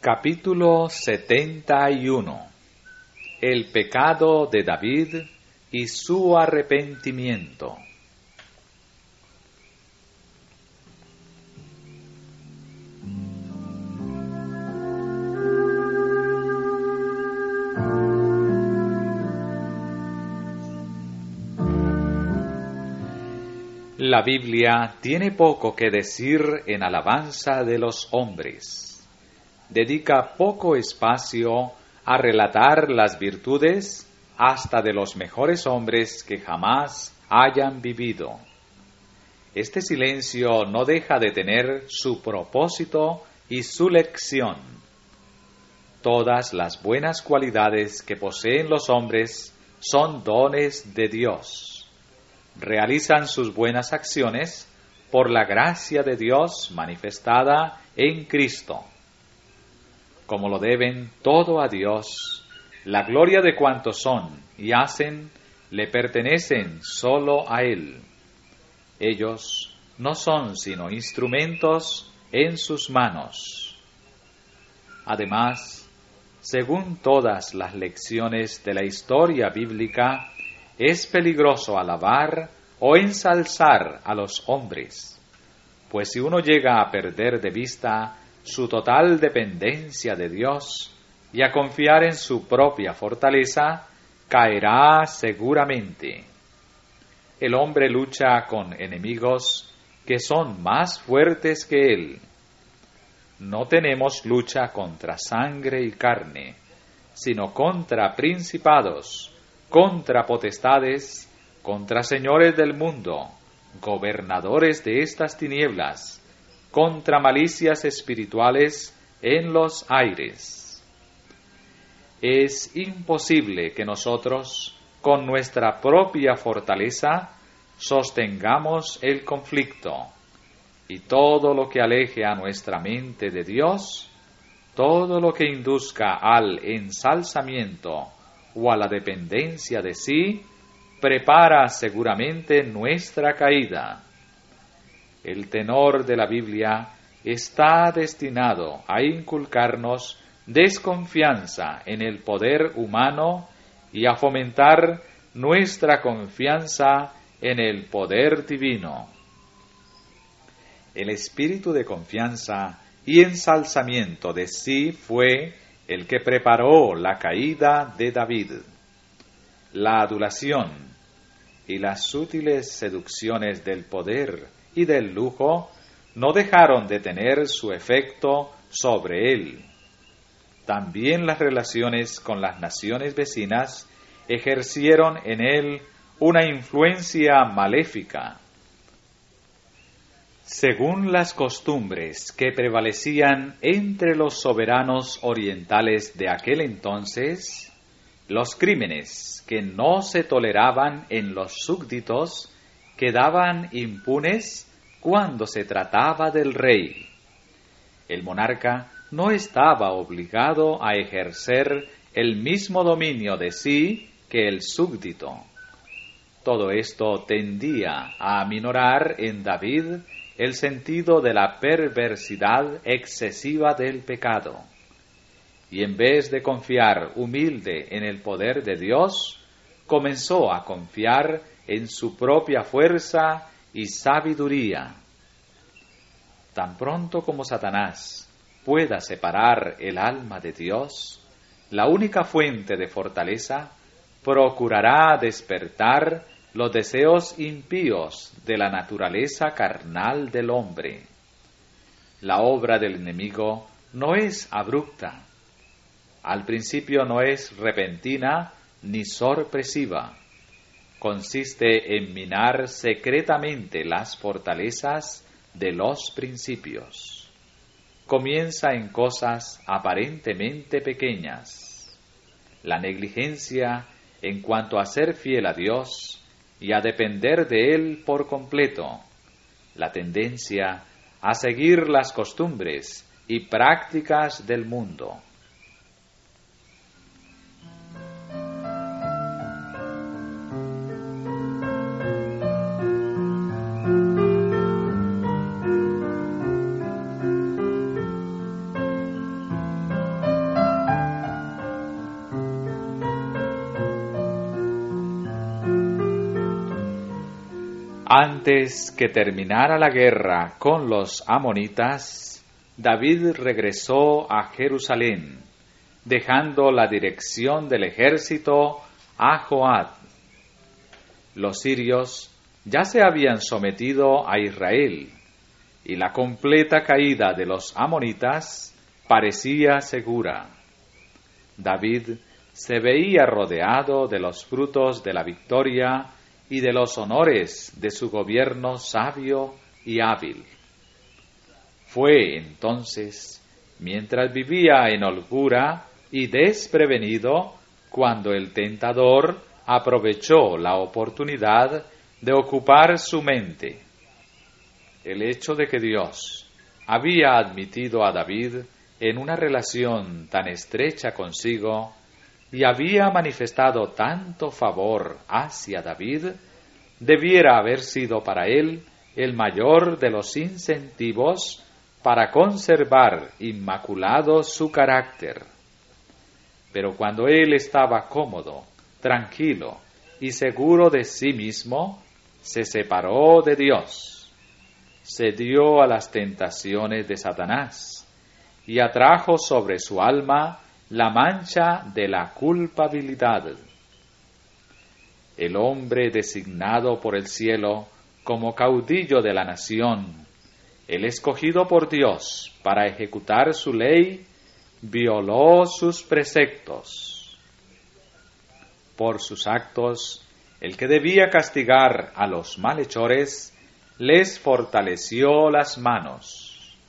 Capítulo 71. El pecado de David y su arrepentimiento. La Biblia tiene poco que decir en alabanza de los hombres. Dedica poco espacio a relatar las virtudes hasta de los mejores hombres que jamás hayan vivido. Este silencio no deja de tener su propósito y su lección. Todas las buenas cualidades que poseen los hombres son dones de Dios. Realizan sus buenas acciones por la gracia de Dios manifestada en Cristo. Como lo deben todo a Dios, la gloria de cuantos son y hacen le pertenecen solo a Él. Ellos no son sino instrumentos en sus manos. Además, según todas las lecciones de la historia bíblica, es peligroso alabar o ensalzar a los hombres, pues si uno llega a perder de vista su total dependencia de Dios y a confiar en su propia fortaleza, caerá seguramente. El hombre lucha con enemigos que son más fuertes que él. No tenemos lucha contra sangre y carne, sino contra principados, contra potestades, contra señores del mundo, gobernadores de estas tinieblas, contra malicias espirituales en los aires. Es imposible que nosotros, con nuestra propia fortaleza, sostengamos el conflicto, y todo lo que aleje a nuestra mente de Dios, todo lo que induzca al ensalzamiento o a la dependencia de sí, prepara seguramente nuestra caída. El tenor de la Biblia está destinado a inculcarnos desconfianza en el poder humano y a fomentar nuestra confianza en el poder divino. El espíritu de confianza y ensalzamiento de sí fue el que preparó la caída de David. La adulación y las sutiles seducciones del poder y del lujo no dejaron de tener su efecto sobre él. También las relaciones con las naciones vecinas ejercieron en él una influencia maléfica. Según las costumbres que prevalecían entre los soberanos orientales de aquel entonces, los crímenes que no se toleraban en los súbditos quedaban impunes cuando se trataba del rey. El monarca no estaba obligado a ejercer el mismo dominio de sí que el súbdito. Todo esto tendía a aminorar en David el sentido de la perversidad excesiva del pecado. Y en vez de confiar humilde en el poder de Dios, comenzó a confiar en su propia fuerza y sabiduría. Tan pronto como Satanás pueda separar el alma de Dios, la única fuente de fortaleza, procurará despertar los deseos impíos de la naturaleza carnal del hombre. La obra del enemigo no es abrupta. Al principio no es repentina ni sorpresiva. Consiste en minar secretamente las fortalezas de los principios. Comienza en cosas aparentemente pequeñas. La negligencia en cuanto a ser fiel a Dios y a depender de Él por completo. La tendencia a seguir las costumbres y prácticas del mundo. Antes que terminara la guerra con los amonitas, David regresó a Jerusalén, dejando la dirección del ejército a Joab. Los sirios ya se habían sometido a Israel, y la completa caída de los amonitas parecía segura. David se veía rodeado de los frutos de la victoria y de los honores de su gobierno sabio y hábil. Fue entonces, mientras vivía en holgura y desprevenido, cuando el tentador aprovechó la oportunidad de ocupar su mente. El hecho de que Dios había admitido a David en una relación tan estrecha consigo y había manifestado tanto favor hacia David, debiera haber sido para él el mayor de los incentivos para conservar inmaculado su carácter. Pero cuando él estaba cómodo, tranquilo y seguro de sí mismo, se separó de Dios, se dio a las tentaciones de Satanás y atrajo sobre su alma la mancha de la culpabilidad. El hombre designado por el cielo como caudillo de la nación, el escogido por Dios para ejecutar su ley, violó sus preceptos. Por sus actos, el que debía castigar a los malhechores, les fortaleció las manos.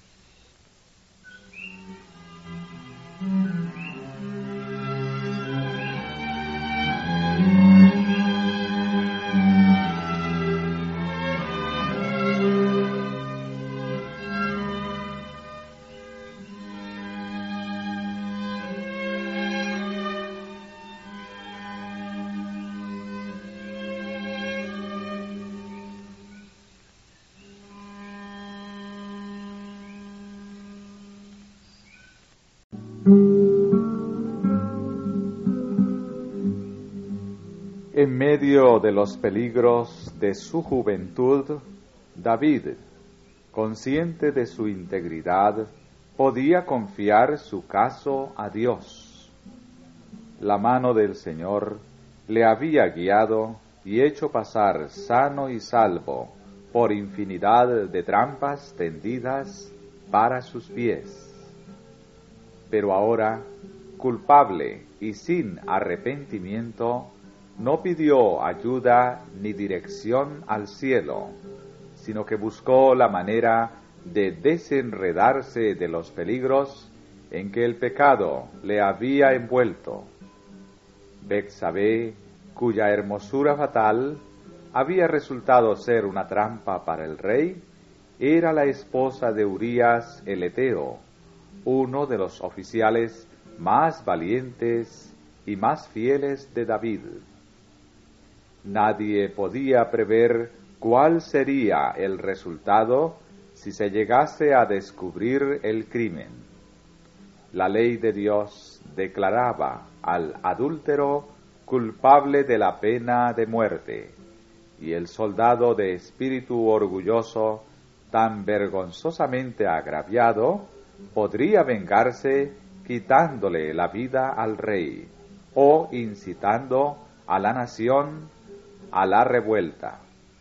En medio de los peligros de su juventud, David, consciente de su integridad, podía confiar su caso a Dios. La mano del Señor le había guiado y hecho pasar sano y salvo por infinidad de trampas tendidas para sus pies. Pero ahora, culpable y sin arrepentimiento, no pidió ayuda ni dirección al cielo, sino que buscó la manera de desenredarse de los peligros en que el pecado le había envuelto. Betsabé, cuya hermosura fatal había resultado ser una trampa para el rey, era la esposa de Urías el Eteo, uno de los oficiales más valientes y más fieles de David. Nadie podía prever cuál sería el resultado si se llegase a descubrir el crimen. La ley de Dios declaraba al adúltero culpable de la pena de muerte, y el soldado de espíritu orgulloso, tan vergonzosamente agraviado, podría vengarse quitándole la vida al rey o incitando a la nación a la revuelta.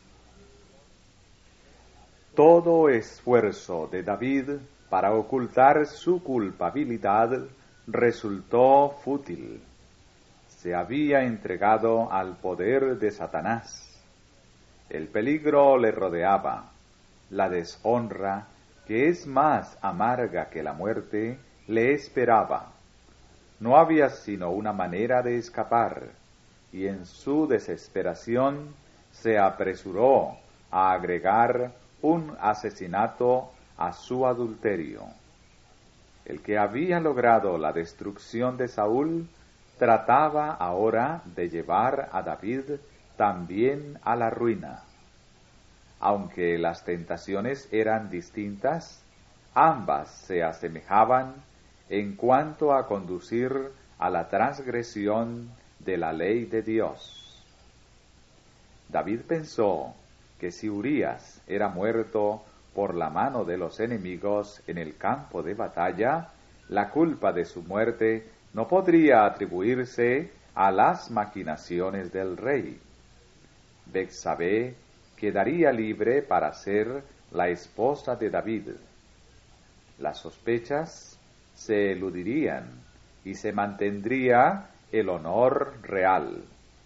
Todo esfuerzo de David para ocultar su culpabilidad resultó fútil. Se había entregado al poder de Satanás. El peligro le rodeaba. La deshonra, que es más amarga que la muerte, le esperaba. No había sino una manera de escapar, y en su desesperación se apresuró a agregar un asesinato a su adulterio. El que había logrado la destrucción de Saúl trataba ahora de llevar a David también a la ruina. Aunque las tentaciones eran distintas, ambas se asemejaban en cuanto a conducir a la transgresión de la ley de Dios. David pensó que si Urías era muerto por la mano de los enemigos en el campo de batalla, la culpa de su muerte no podría atribuirse a las maquinaciones del rey. Betsabé quedaría libre para ser la esposa de David. Las sospechas se eludirían y se mantendría el honor real.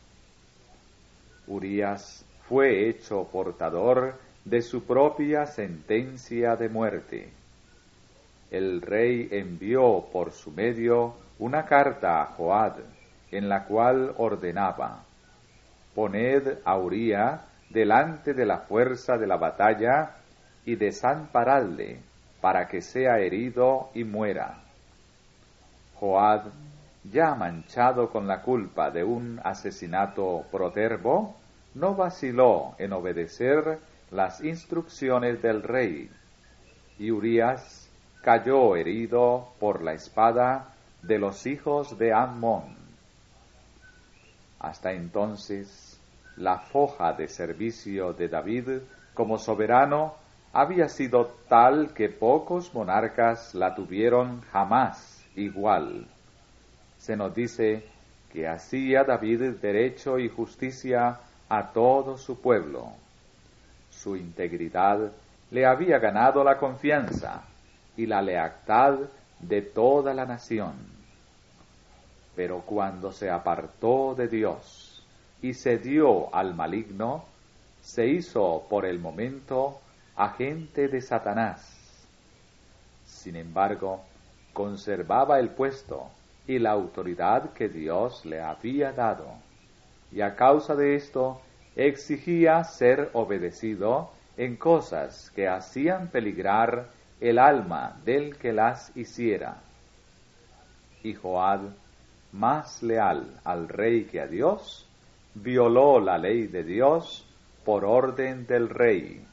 Urías fue hecho portador de su propia sentencia de muerte. El rey envió por su medio una carta a Joab, en la cual ordenaba: poned a Uría delante de la fuerza de la batalla y desamparadle, para que sea herido y muera. Joab, ya manchado con la culpa de un asesinato protervo, no vaciló en obedecer las instrucciones del rey, y Urías cayó herido por la espada de los hijos de Amón. Hasta entonces, la foja de servicio de David como soberano había sido tal que pocos monarcas la tuvieron jamás igual. Se nos dice que hacía David derecho y justicia a todo su pueblo. Su integridad le había ganado la confianza y la lealtad de toda la nación. Pero cuando se apartó de Dios y se dio al maligno, se hizo por el momento agente de Satanás. Sin embargo, conservaba el puesto y la autoridad que Dios le había dado, y a causa de esto exigía ser obedecido en cosas que hacían peligrar el alma del que las hiciera. Y Joab, más leal al rey que a Dios, violó la ley de Dios por orden del rey.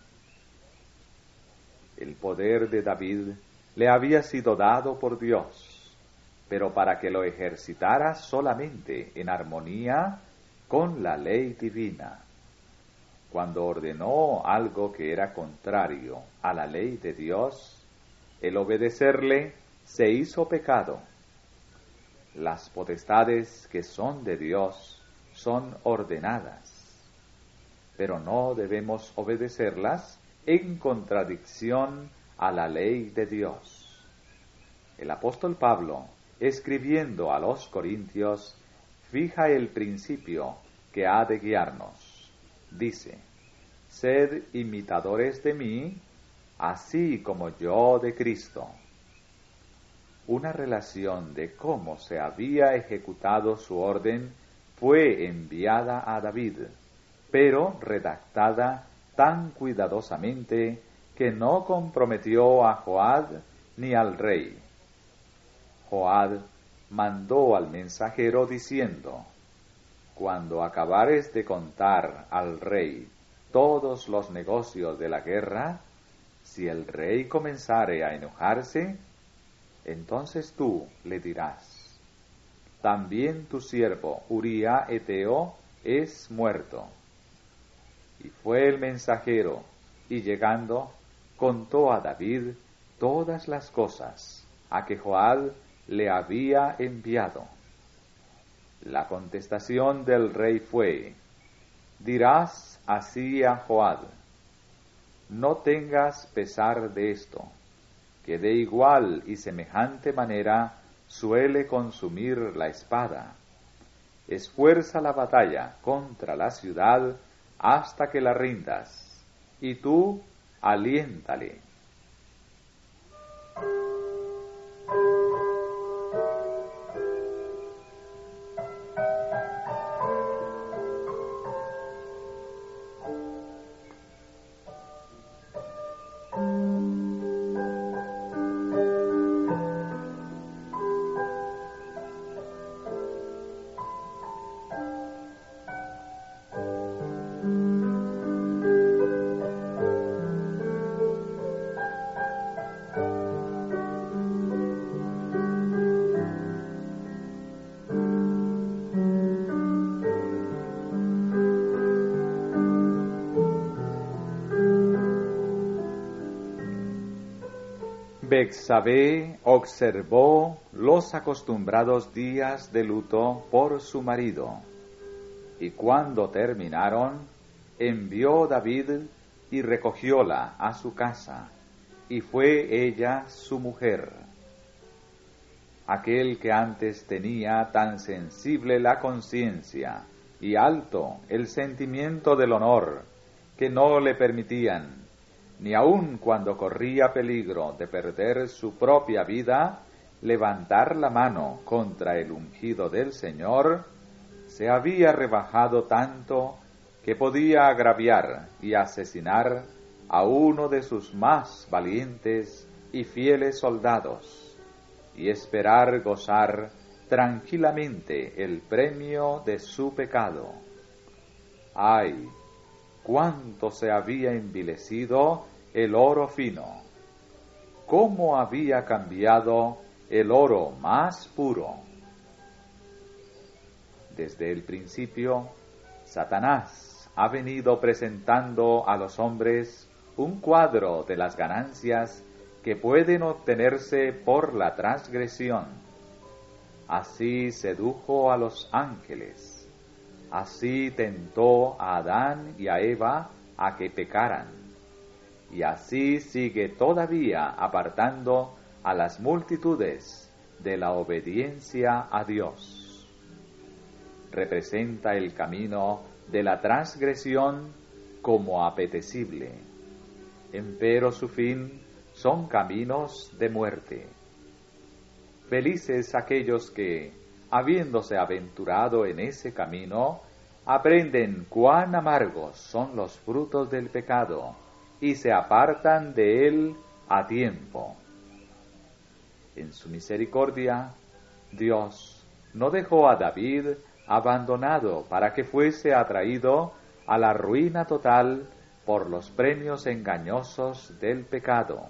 El poder de David le había sido dado por Dios, pero para que lo ejercitara solamente en armonía con la ley divina. Cuando ordenó algo que era contrario a la ley de Dios, el obedecerle se hizo pecado. Las potestades que son de Dios son ordenadas, pero no debemos obedecerlas en contradicción a la ley de Dios. El apóstol Pablo, escribiendo a los Corintios, fija el principio que ha de guiarnos. Dice: sed imitadores de mí, así como yo de Cristo. Una relación de cómo se había ejecutado su orden fue enviada a David, pero redactada tan cuidadosamente que no comprometió a Joab ni al rey. Joab mandó al mensajero diciendo: cuando acabares de contar al rey todos los negocios de la guerra, si el rey comenzare a enojarse, entonces tú le dirás: también tu siervo Uría Eteo es muerto. Y fue el mensajero, y llegando, contó a David todas las cosas a que Joab le había enviado. La contestación del rey fue: dirás así a Joab: no tengas pesar de esto, que de igual y semejante manera suele consumir la espada. Esfuerza la batalla contra la ciudad hasta que la rindas, y tú aliéntale. Betsabé observó los acostumbrados días de luto por su marido, y cuando terminaron, envió David y recogióla a su casa, y fue ella su mujer. Aquel que antes tenía tan sensible la conciencia y alto el sentimiento del honor, que no le permitían, ni aun cuando corría peligro de perder su propia vida, levantar la mano contra el ungido del Señor, se había rebajado tanto que podía agraviar y asesinar a uno de sus más valientes y fieles soldados, y esperar gozar tranquilamente el premio de su pecado. ¡Ay! Cuánto se había envilecido el oro fino, cómo había cambiado el oro más puro. Desde el principio, Satanás ha venido presentando a los hombres un cuadro de las ganancias que pueden obtenerse por la transgresión. Así sedujo a los ángeles. Así tentó a Adán y a Eva a que pecaran, y así sigue todavía apartando a las multitudes de la obediencia a Dios. Representa el camino de la transgresión como apetecible, empero su fin son caminos de muerte. Felices aquellos que, habiéndose aventurado en ese camino, aprenden cuán amargos son los frutos del pecado y se apartan de él a tiempo. En su misericordia, Dios no dejó a David abandonado para que fuese atraído a la ruina total por los premios engañosos del pecado.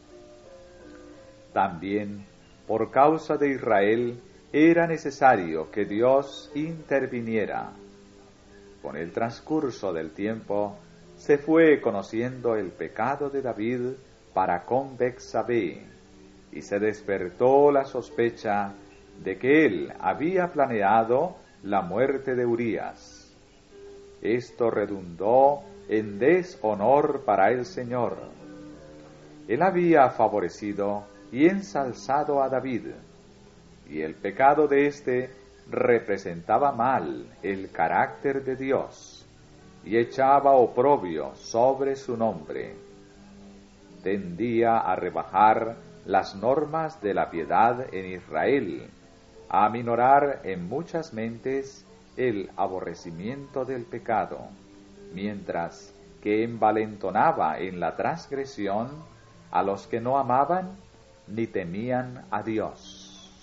También, por causa de Israel, era necesario que Dios interviniera. Con el transcurso del tiempo, se fue conociendo el pecado de David para con Betsabé, y se despertó la sospecha de que él había planeado la muerte de Urías. Esto redundó en deshonor para el Señor. Él había favorecido y ensalzado a David, y el pecado de éste representaba mal el carácter de Dios, y echaba oprobio sobre su nombre. Tendía a rebajar las normas de la piedad en Israel, a aminorar en muchas mentes el aborrecimiento del pecado, mientras que envalentonaba en la transgresión a los que no amaban ni temían a Dios.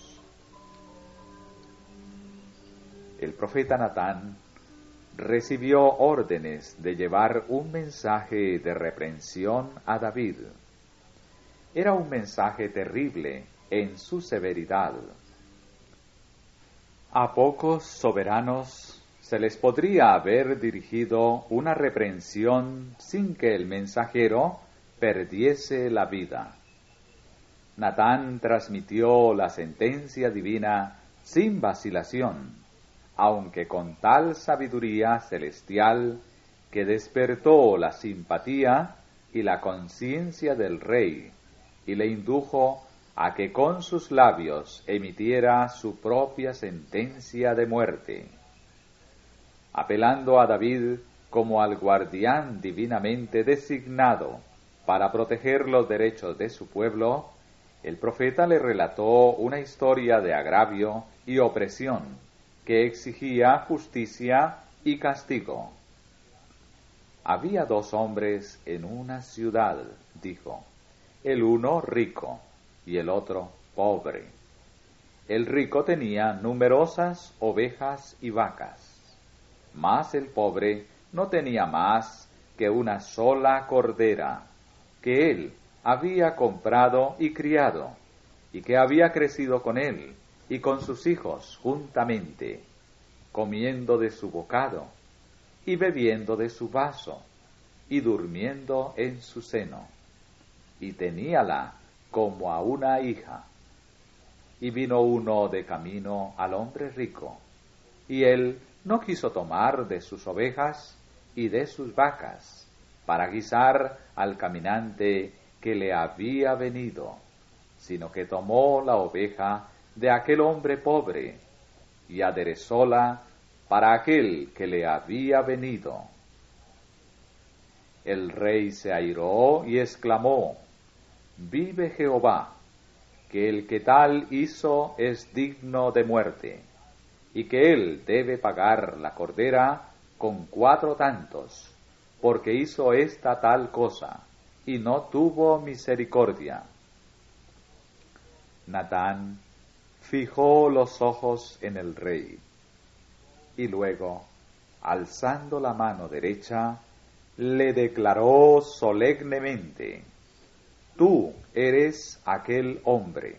El profeta Natán recibió órdenes de llevar un mensaje de reprensión a David. Era un mensaje terrible en su severidad. A pocos soberanos se les podría haber dirigido una reprensión sin que el mensajero perdiese la vida. Natán transmitió la sentencia divina sin vacilación, aunque con tal sabiduría celestial que despertó la simpatía y la conciencia del rey, y le indujo a que con sus labios emitiera su propia sentencia de muerte. Apelando a David como al guardián divinamente designado para proteger los derechos de su pueblo, el profeta le relató una historia de agravio y opresión que exigía justicia y castigo. Había dos hombres en una ciudad, dijo, el uno rico y el otro pobre. El rico tenía numerosas ovejas y vacas, mas el pobre no tenía más que una sola cordera, que él había comprado y criado, y que había crecido con él y con sus hijos juntamente, comiendo de su bocado, y bebiendo de su vaso, y durmiendo en su seno. Y teníala como a una hija. Y vino uno de camino al hombre rico, y él no quiso tomar de sus ovejas y de sus vacas, para guisar al caminante que le había venido, sino que tomó la oveja de aquel hombre pobre, y aderezóla para aquel que le había venido. El rey se airó y exclamó: Vive Jehová, que el que tal hizo es digno de muerte, y que él debe pagar la cordera con 4 tantos, porque hizo esta tal cosa, y no tuvo misericordia. Natán fijó los ojos en el rey, y luego, alzando la mano derecha, le declaró solemnemente: Tú eres aquel hombre.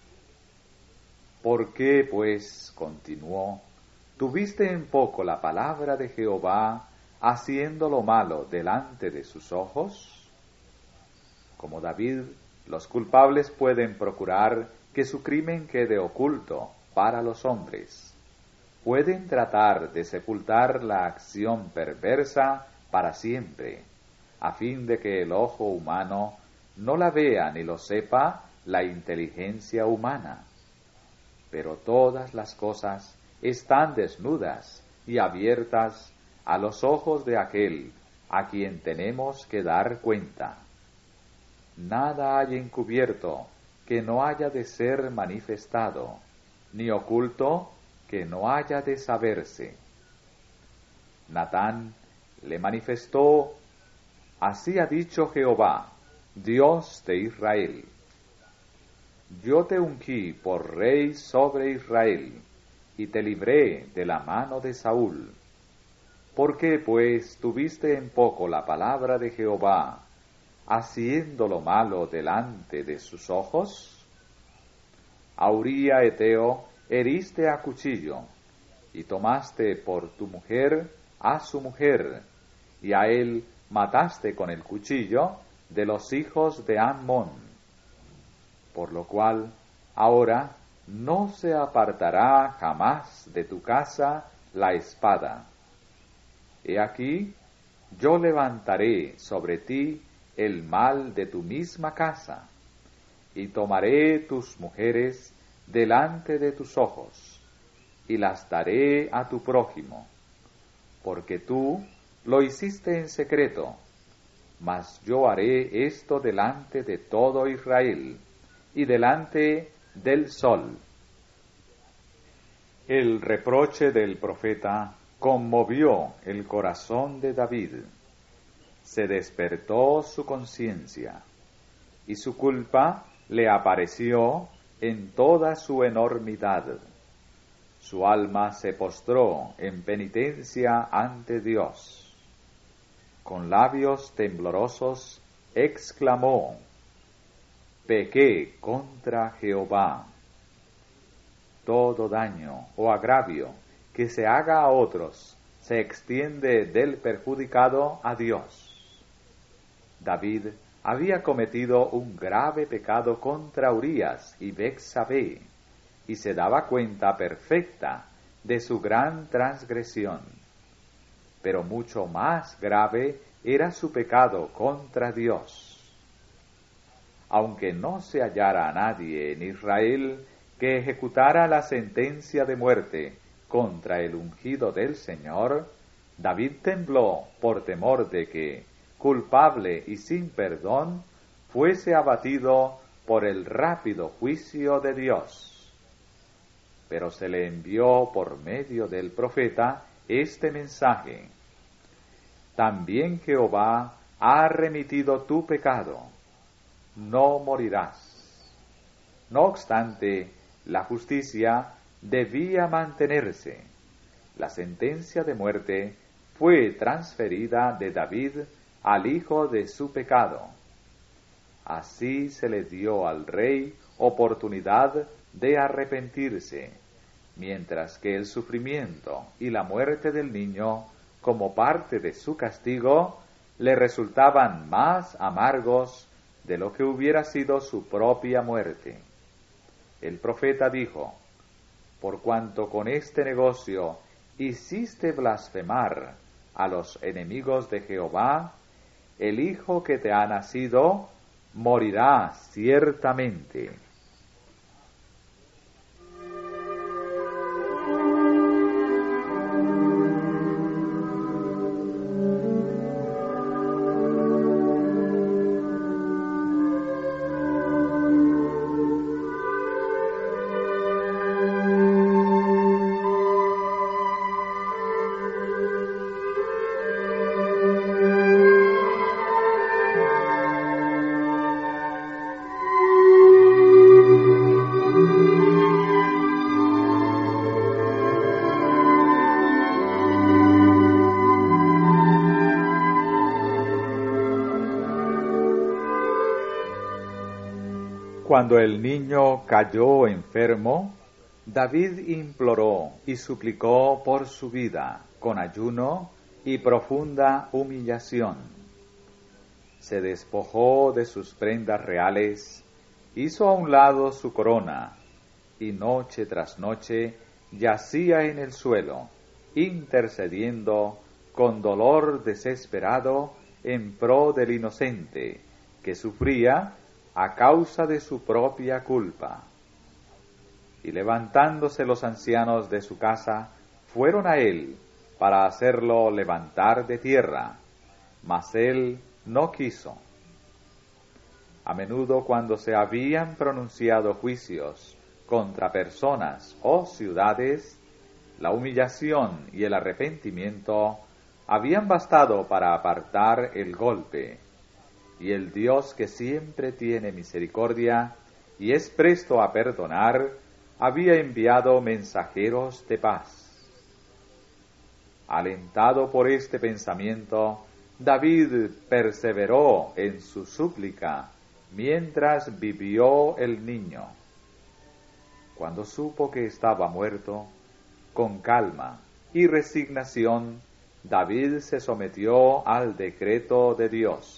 ¿Por qué, pues, continuó, tuviste en poco la palabra de Jehová, haciendo lo malo delante de sus ojos? Como David, los culpables pueden procurar que su crimen quede oculto para los hombres. Pueden tratar de sepultar la acción perversa para siempre, a fin de que el ojo humano no la vea ni lo sepa la inteligencia humana. Pero todas las cosas están desnudas y abiertas a los ojos de aquel a quien tenemos que dar cuenta. Nada hay encubierto que no haya de ser manifestado, ni oculto que no haya de saberse. Natán le manifestó: Así ha dicho Jehová, Dios de Israel: Yo te ungí por rey sobre Israel, y te libré de la mano de Saúl. ¿Por qué, pues, tuviste en poco la palabra de Jehová, haciendo lo malo delante de sus ojos? A Uría Eteo heriste a cuchillo, y tomaste por tu mujer a su mujer, y a él mataste con el cuchillo de los hijos de Ammón. Por lo cual, ahora no se apartará jamás de tu casa la espada. He aquí, yo levantaré sobre ti el mal de tu misma casa, y tomaré tus mujeres delante de tus ojos, y las daré a tu prójimo, porque tú lo hiciste en secreto, mas yo haré esto delante de todo Israel, y delante del sol. El reproche del profeta conmovió el corazón de David. Se despertó su conciencia, y su culpa le apareció en toda su enormidad. Su alma se postró en penitencia ante Dios. Con labios temblorosos exclamó: Pequé contra Jehová. Todo daño o agravio que se haga a otros se extiende del perjudicado a Dios. David había cometido un grave pecado contra Urías y Betsabé, y se daba cuenta perfecta de su gran transgresión. Pero mucho más grave era su pecado contra Dios. Aunque no se hallara a nadie en Israel que ejecutara la sentencia de muerte contra el ungido del Señor, David tembló por temor de que, culpable y sin perdón, fuese abatido por el rápido juicio de Dios. Pero se le envió por medio del profeta este mensaje: También Jehová ha remitido tu pecado, no morirás. No obstante, la justicia debía mantenerse. La sentencia de muerte fue transferida de David al hijo de su pecado. Así se le dio al rey oportunidad de arrepentirse, mientras que el sufrimiento y la muerte del niño, como parte de su castigo, le resultaban más amargos de lo que hubiera sido su propia muerte. El profeta dijo: por cuanto con este negocio hiciste blasfemar a los enemigos de Jehová, el hijo que te ha nacido morirá ciertamente. Cuando el niño cayó enfermo, David imploró y suplicó por su vida con ayuno y profunda humillación. Se despojó de sus prendas reales, hizo a un lado su corona, y noche tras noche yacía en el suelo, intercediendo con dolor desesperado en pro del inocente, que sufría a causa de su propia culpa. Y levantándose los ancianos de su casa, fueron a él para hacerlo levantar de tierra, mas él no quiso. A menudo, cuando se habían pronunciado juicios contra personas o ciudades, la humillación y el arrepentimiento habían bastado para apartar el golpe, y el Dios, que siempre tiene misericordia y es presto a perdonar, había enviado mensajeros de paz. Alentado por este pensamiento, David perseveró en su súplica mientras vivió el niño. Cuando supo que estaba muerto, con calma y resignación, David se sometió al decreto de Dios.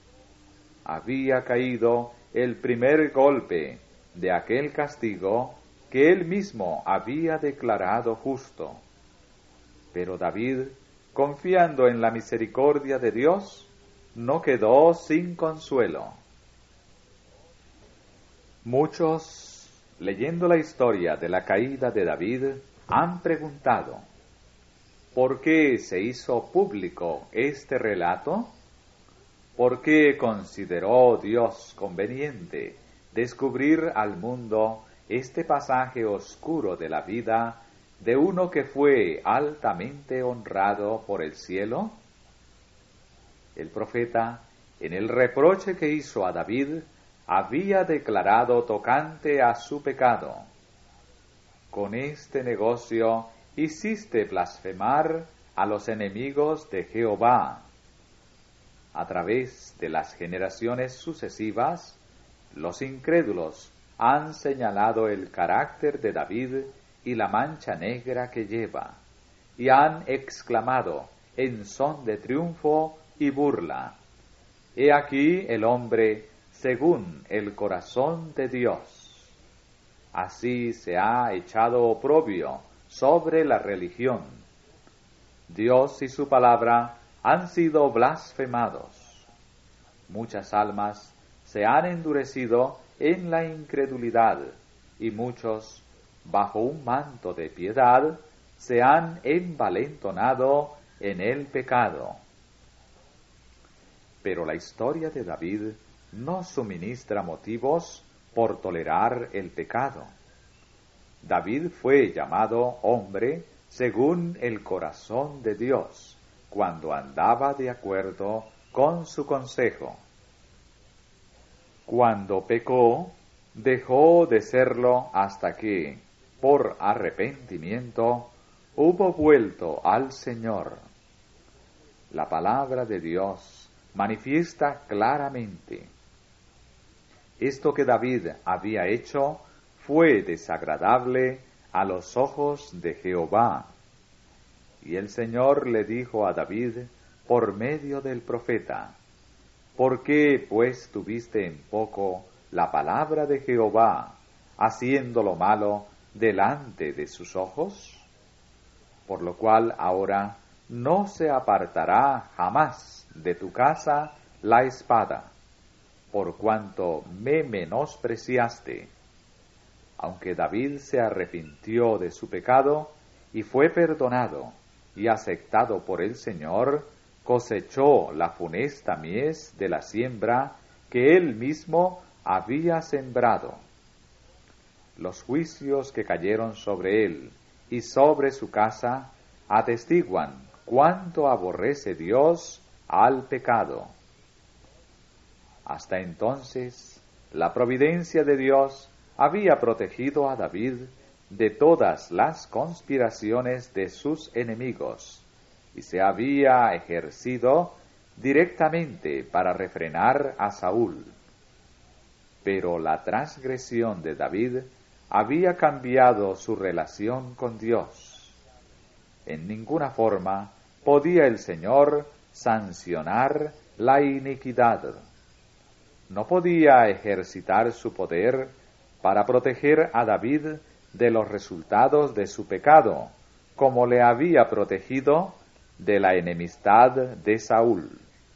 Había caído el primer golpe de aquel castigo que él mismo había declarado justo. Pero David, confiando en la misericordia de Dios, no quedó sin consuelo. Muchos, leyendo la historia de la caída de David, han preguntado: ¿por qué se hizo público este relato? ¿Por qué consideró Dios conveniente descubrir al mundo este pasaje oscuro de la vida de uno que fue altamente honrado por el cielo? El profeta, en el reproche que hizo a David, había declarado tocante a su pecado: con este negocio hiciste blasfemar a los enemigos de Jehová. A través de las generaciones sucesivas, los incrédulos han señalado el carácter de David y la mancha negra que lleva, y han exclamado en son de triunfo y burla: he aquí el hombre según el corazón de Dios. Así se ha echado oprobio sobre la religión. Dios y su palabra han sido blasfemados. Muchas almas se han endurecido en la incredulidad, y muchos, bajo un manto de piedad, se han envalentonado en el pecado. Pero la historia de David no suministra motivos por tolerar el pecado. David fue llamado hombre según el corazón de Dios, cuando andaba de acuerdo con su consejo. Cuando pecó, dejó de serlo hasta que, por arrepentimiento, hubo vuelto al Señor. La palabra de Dios manifiesta claramente: esto que David había hecho fue desagradable a los ojos de Jehová. Y el Señor le dijo a David por medio del profeta: ¿Por qué, pues, tuviste en poco la palabra de Jehová, haciendo lo malo delante de sus ojos? Por lo cual ahora no se apartará jamás de tu casa la espada, por cuanto me menospreciaste. Aunque David se arrepintió de su pecado y fue perdonado y aceptado por el Señor, cosechó la funesta mies de la siembra que él mismo había sembrado. Los juicios que cayeron sobre él y sobre su casa atestiguan cuánto aborrece Dios al pecado. Hasta entonces, la providencia de Dios había protegido a David de todas las conspiraciones de sus enemigos y se había ejercido directamente para refrenar a Saúl. Pero la transgresión de David había cambiado su relación con Dios. En ninguna forma podía el Señor sancionar la iniquidad. No podía ejercitar su poder para proteger a David de los resultados de su pecado, como le había protegido de la enemistad de Saúl.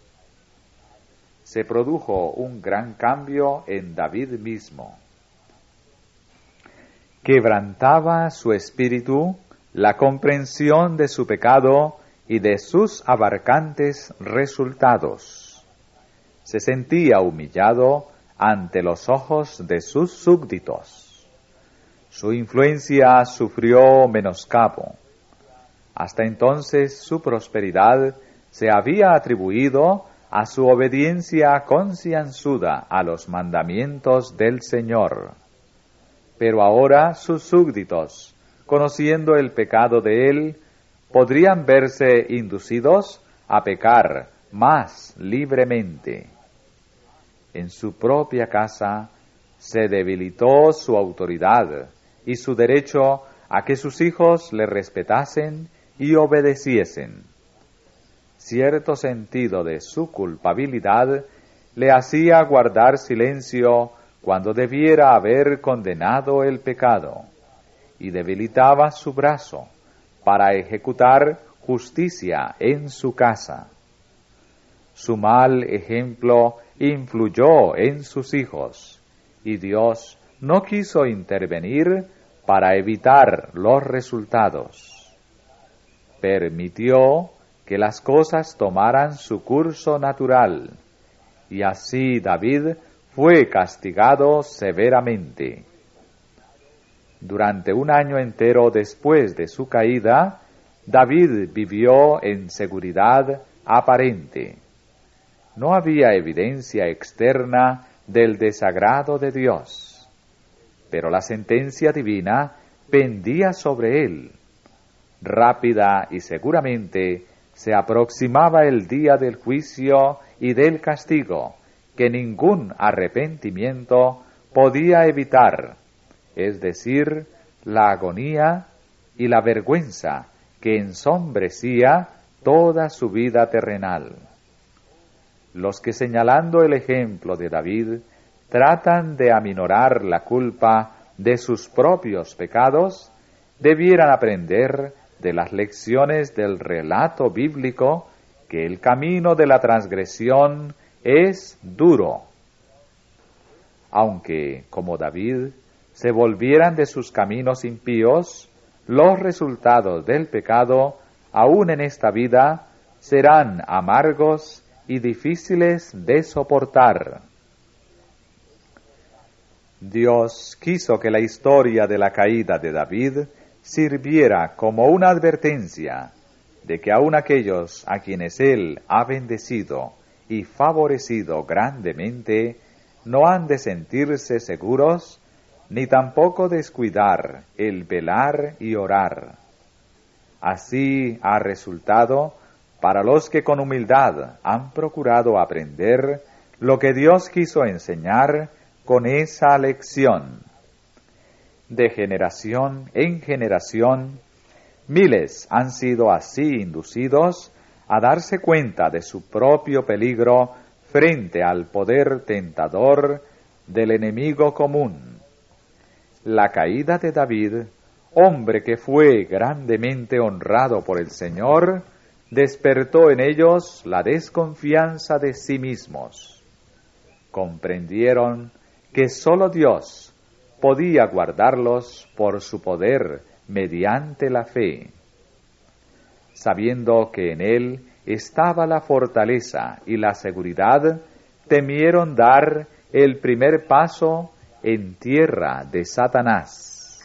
Se produjo un gran cambio en David mismo. Quebrantaba su espíritu la comprensión de su pecado y de sus abarcantes resultados. Se sentía humillado ante los ojos de sus súbditos. Su influencia sufrió menoscabo. Hasta entonces su prosperidad se había atribuido a su obediencia concienzuda a los mandamientos del Señor. Pero ahora sus súbditos, conociendo el pecado de él, podrían verse inducidos a pecar más libremente. En su propia casa se debilitó su autoridad y su derecho a que sus hijos le respetasen y obedeciesen. Cierto sentido de su culpabilidad le hacía guardar silencio cuando debiera haber condenado el pecado, y debilitaba su brazo para ejecutar justicia en su casa. Su mal ejemplo influyó en sus hijos, y Dios no quiso intervenir para evitar los resultados. Permitió que las cosas tomaran su curso natural, y así David fue castigado severamente. Durante un año entero después de su caída, David vivió en seguridad aparente. No había evidencia externa del desagrado de Dios, pero la sentencia divina pendía sobre él. Rápida y seguramente se aproximaba el día del juicio y del castigo, que ningún arrepentimiento podía evitar, es decir, la agonía y la vergüenza que ensombrecía toda su vida terrenal. Los que, señalando el ejemplo de David, tratan de aminorar la culpa de sus propios pecados, debieran aprender de las lecciones del relato bíblico que el camino de la transgresión es duro. Aunque, como David, se volvieran de sus caminos impíos, los resultados del pecado, aún en esta vida, serán amargos y difíciles de soportar. Dios quiso que la historia de la caída de David sirviera como una advertencia de que aun aquellos a quienes Él ha bendecido y favorecido grandemente no han de sentirse seguros ni tampoco descuidar el velar y orar. Así ha resultado para los que con humildad han procurado aprender lo que Dios quiso enseñar con esa lección. De generación en generación, miles han sido así inducidos a darse cuenta de su propio peligro frente al poder tentador del enemigo común. La caída de David, hombre que fue grandemente honrado por el Señor, despertó en ellos la desconfianza de sí mismos. Comprendieron que sólo Dios podía guardarlos por su poder mediante la fe. Sabiendo que en Él estaba la fortaleza y la seguridad, temieron dar el primer paso en tierra de Satanás.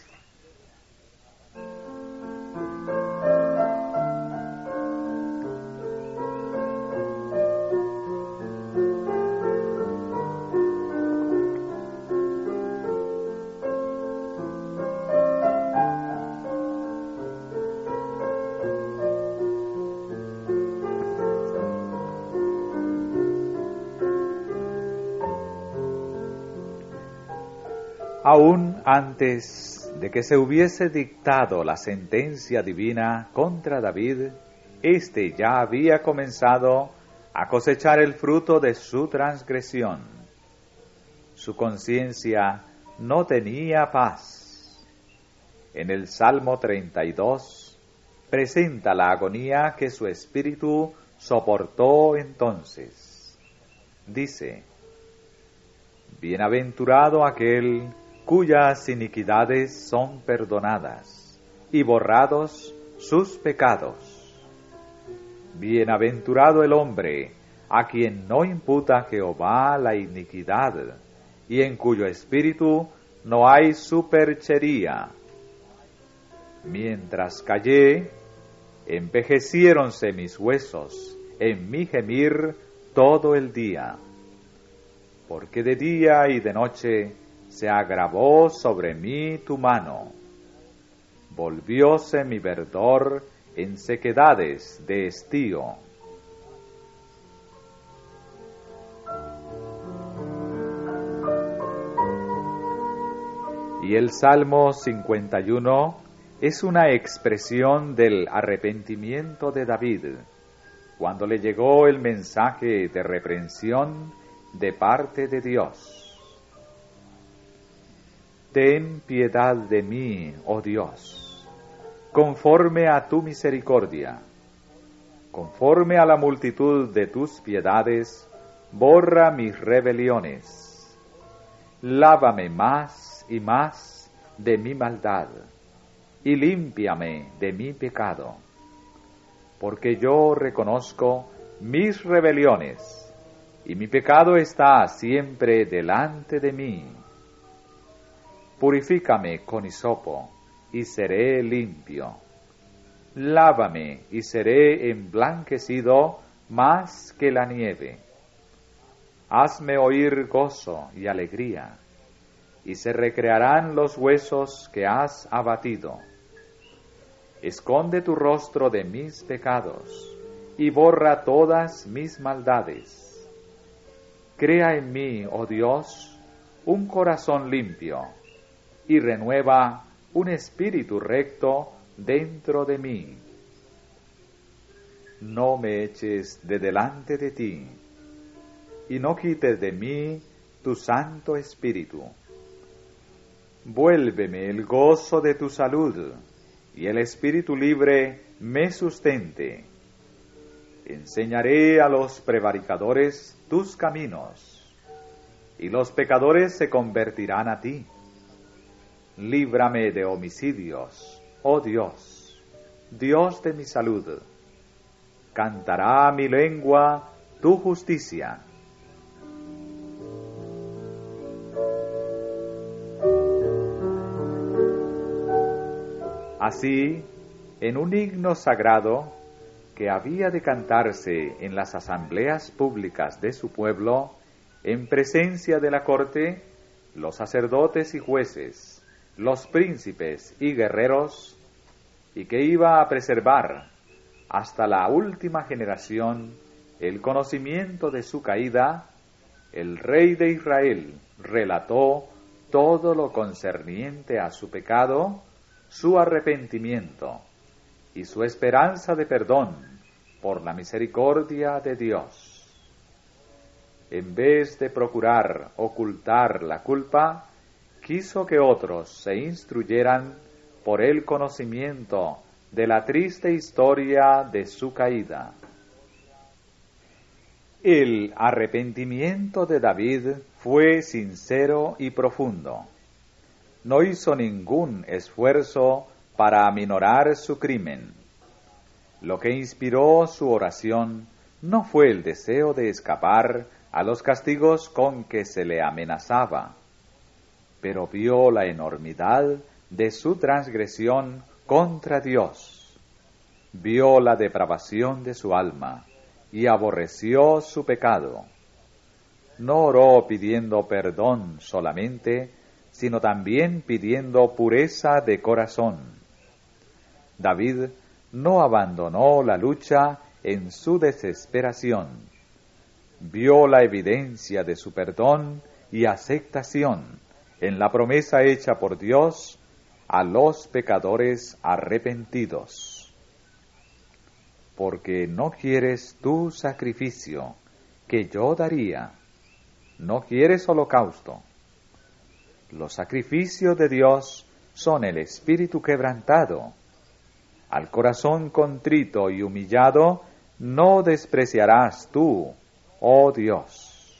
Aún antes de que se hubiese dictado la sentencia divina contra David, éste ya había comenzado a cosechar el fruto de su transgresión. Su conciencia no tenía paz. En el Salmo 32 presenta la agonía que su espíritu soportó entonces. Dice: Bienaventurado aquel cuyas iniquidades son perdonadas y borrados sus pecados. Bienaventurado el hombre a quien no imputa Jehová la iniquidad y en cuyo espíritu no hay superchería. Mientras callé, envejeciéronse mis huesos en mi gemir todo el día, porque de día y de noche se agravó sobre mí tu mano. Volvióse mi verdor en sequedades de estío. Y el Salmo 51 es una expresión del arrepentimiento de David, cuando le llegó el mensaje de reprensión de parte de Dios. Ten piedad de mí, oh Dios, conforme a tu misericordia. Conforme a la multitud de tus piedades, borra mis rebeliones. Lávame más y más de mi maldad, y límpiame de mi pecado. Porque yo reconozco mis rebeliones, y mi pecado está siempre delante de mí. Purifícame con hisopo, y seré limpio. Lávame, y seré emblanquecido más que la nieve. Hazme oír gozo y alegría, y se recrearán los huesos que has abatido. Esconde tu rostro de mis pecados, y borra todas mis maldades. Crea en mí, oh Dios, un corazón limpio, y renueva un espíritu recto dentro de mí. No me eches de delante de ti, y no quites de mí tu Santo Espíritu. Vuélveme el gozo de tu salud, y el espíritu libre me sustente. Enseñaré a los prevaricadores tus caminos, y los pecadores se convertirán a ti. Líbrame de homicidios, oh Dios, Dios de mi salud. Cantará mi lengua tu justicia. Así, en un himno sagrado que había de cantarse en las asambleas públicas de su pueblo, en presencia de la corte, los sacerdotes y jueces, los príncipes y guerreros, y que iba a preservar hasta la última generación el conocimiento de su caída, el rey de Israel relató todo lo concerniente a su pecado, su arrepentimiento y su esperanza de perdón por la misericordia de Dios. en vez de procurar ocultar la culpa, quiso que otros se instruyeran por el conocimiento de la triste historia de su caída. El arrepentimiento de David fue sincero y profundo. No hizo ningún esfuerzo para aminorar su crimen. Lo que inspiró su oración no fue el deseo de escapar a los castigos con que se le amenazaba, pero vio la enormidad de su transgresión contra Dios, vio la depravación de su alma y aborreció su pecado. No oró pidiendo perdón solamente, sino también pidiendo pureza de corazón. David no abandonó la lucha en su desesperación. Vio la evidencia de su perdón y aceptación en la promesa hecha por Dios a los pecadores arrepentidos. Porque no quieres tu sacrificio, que yo daría. No quieres holocausto. Los sacrificios de Dios son el espíritu quebrantado. Al corazón contrito y humillado no despreciarás tú, oh Dios.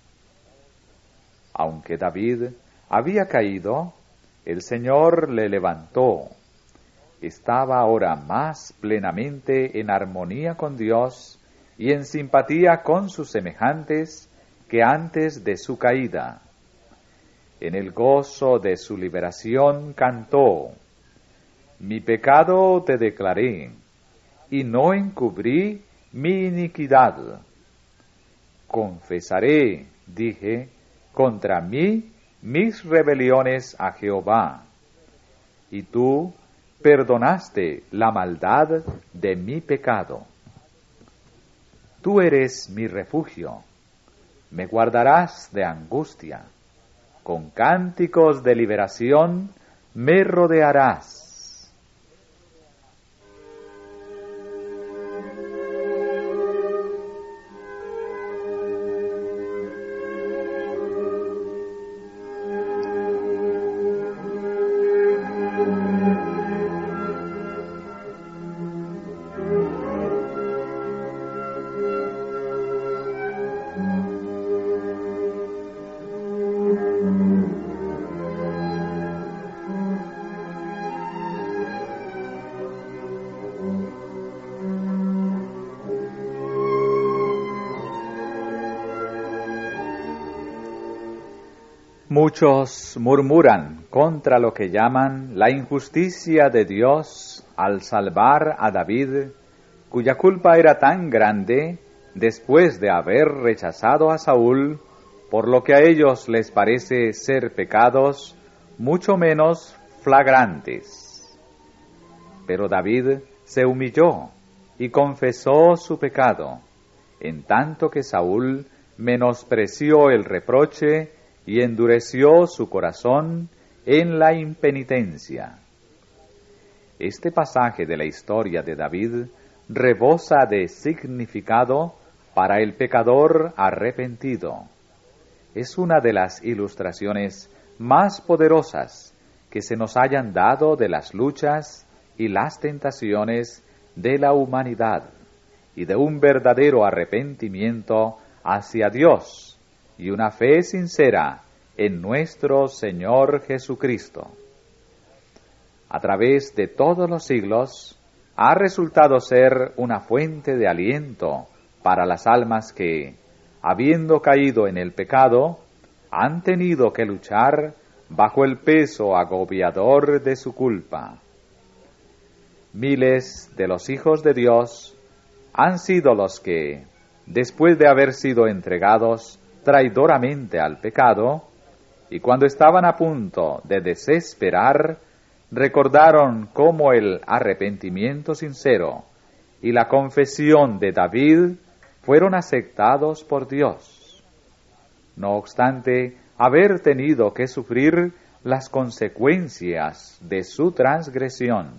Aunque David había caído, el Señor le levantó. Estaba ahora más plenamente en armonía con Dios y en simpatía con sus semejantes que antes de su caída. En el gozo de su liberación cantó: mi pecado te declaré, y no encubrí mi iniquidad. Confesaré, dije, contra mí mis rebeliones a Jehová, y tú perdonaste la maldad de mi pecado. Tú eres mi refugio, me guardarás de angustia, con cánticos de liberación me rodearás. Muchos murmuran contra lo que llaman la injusticia de Dios al salvar a David, cuya culpa era tan grande después de haber rechazado a Saúl, por lo que a ellos les parece ser pecados mucho menos flagrantes. Pero David se humilló y confesó su pecado, en tanto que Saúl menospreció el reproche y endureció su corazón en la impenitencia. Este pasaje de la historia de David rebosa de significado para el pecador arrepentido. Es una de las ilustraciones más poderosas que se nos hayan dado de las luchas y las tentaciones de la humanidad y de un verdadero arrepentimiento hacia Dios y una fe sincera en nuestro Señor Jesucristo. A través de todos los siglos, ha resultado ser una fuente de aliento para las almas que, habiendo caído en el pecado, han tenido que luchar bajo el peso agobiador de su culpa. Miles de los hijos de Dios han sido los que, después de haber sido entregados traidoramente al pecado, y cuando estaban a punto de desesperar, recordaron cómo el arrepentimiento sincero y la confesión de David fueron aceptados por Dios. No obstante haber tenido que sufrir las consecuencias de su transgresión.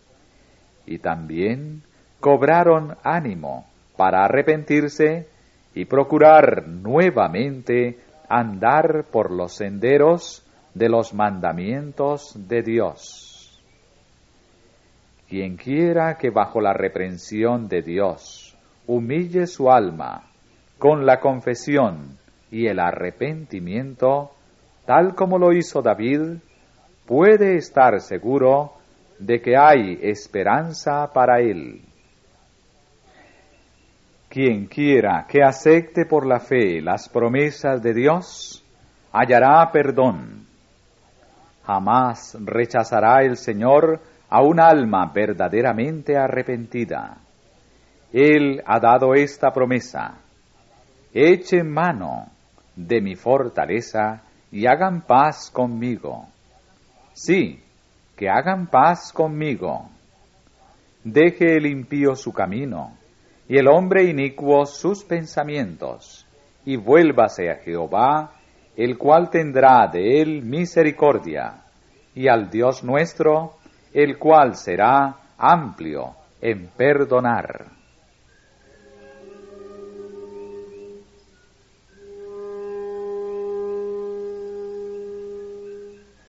Y también cobraron ánimo para arrepentirse y procurar nuevamente andar por los senderos de los mandamientos de Dios. Quien quiera que bajo la reprensión de Dios humille su alma con la confesión y el arrepentimiento, tal como lo hizo David, puede estar seguro de que hay esperanza para él. Quien quiera que acepte por la fe las promesas de Dios, hallará perdón. Jamás rechazará el Señor a un alma verdaderamente arrepentida. Él ha dado esta promesa: echen mano de mi fortaleza y hagan paz conmigo. Sí, que hagan paz conmigo. Deje el impío su camino, y el hombre inicuo sus pensamientos, y vuélvase a Jehová, el cual tendrá de él misericordia, y al Dios nuestro, el cual será amplio en perdonar.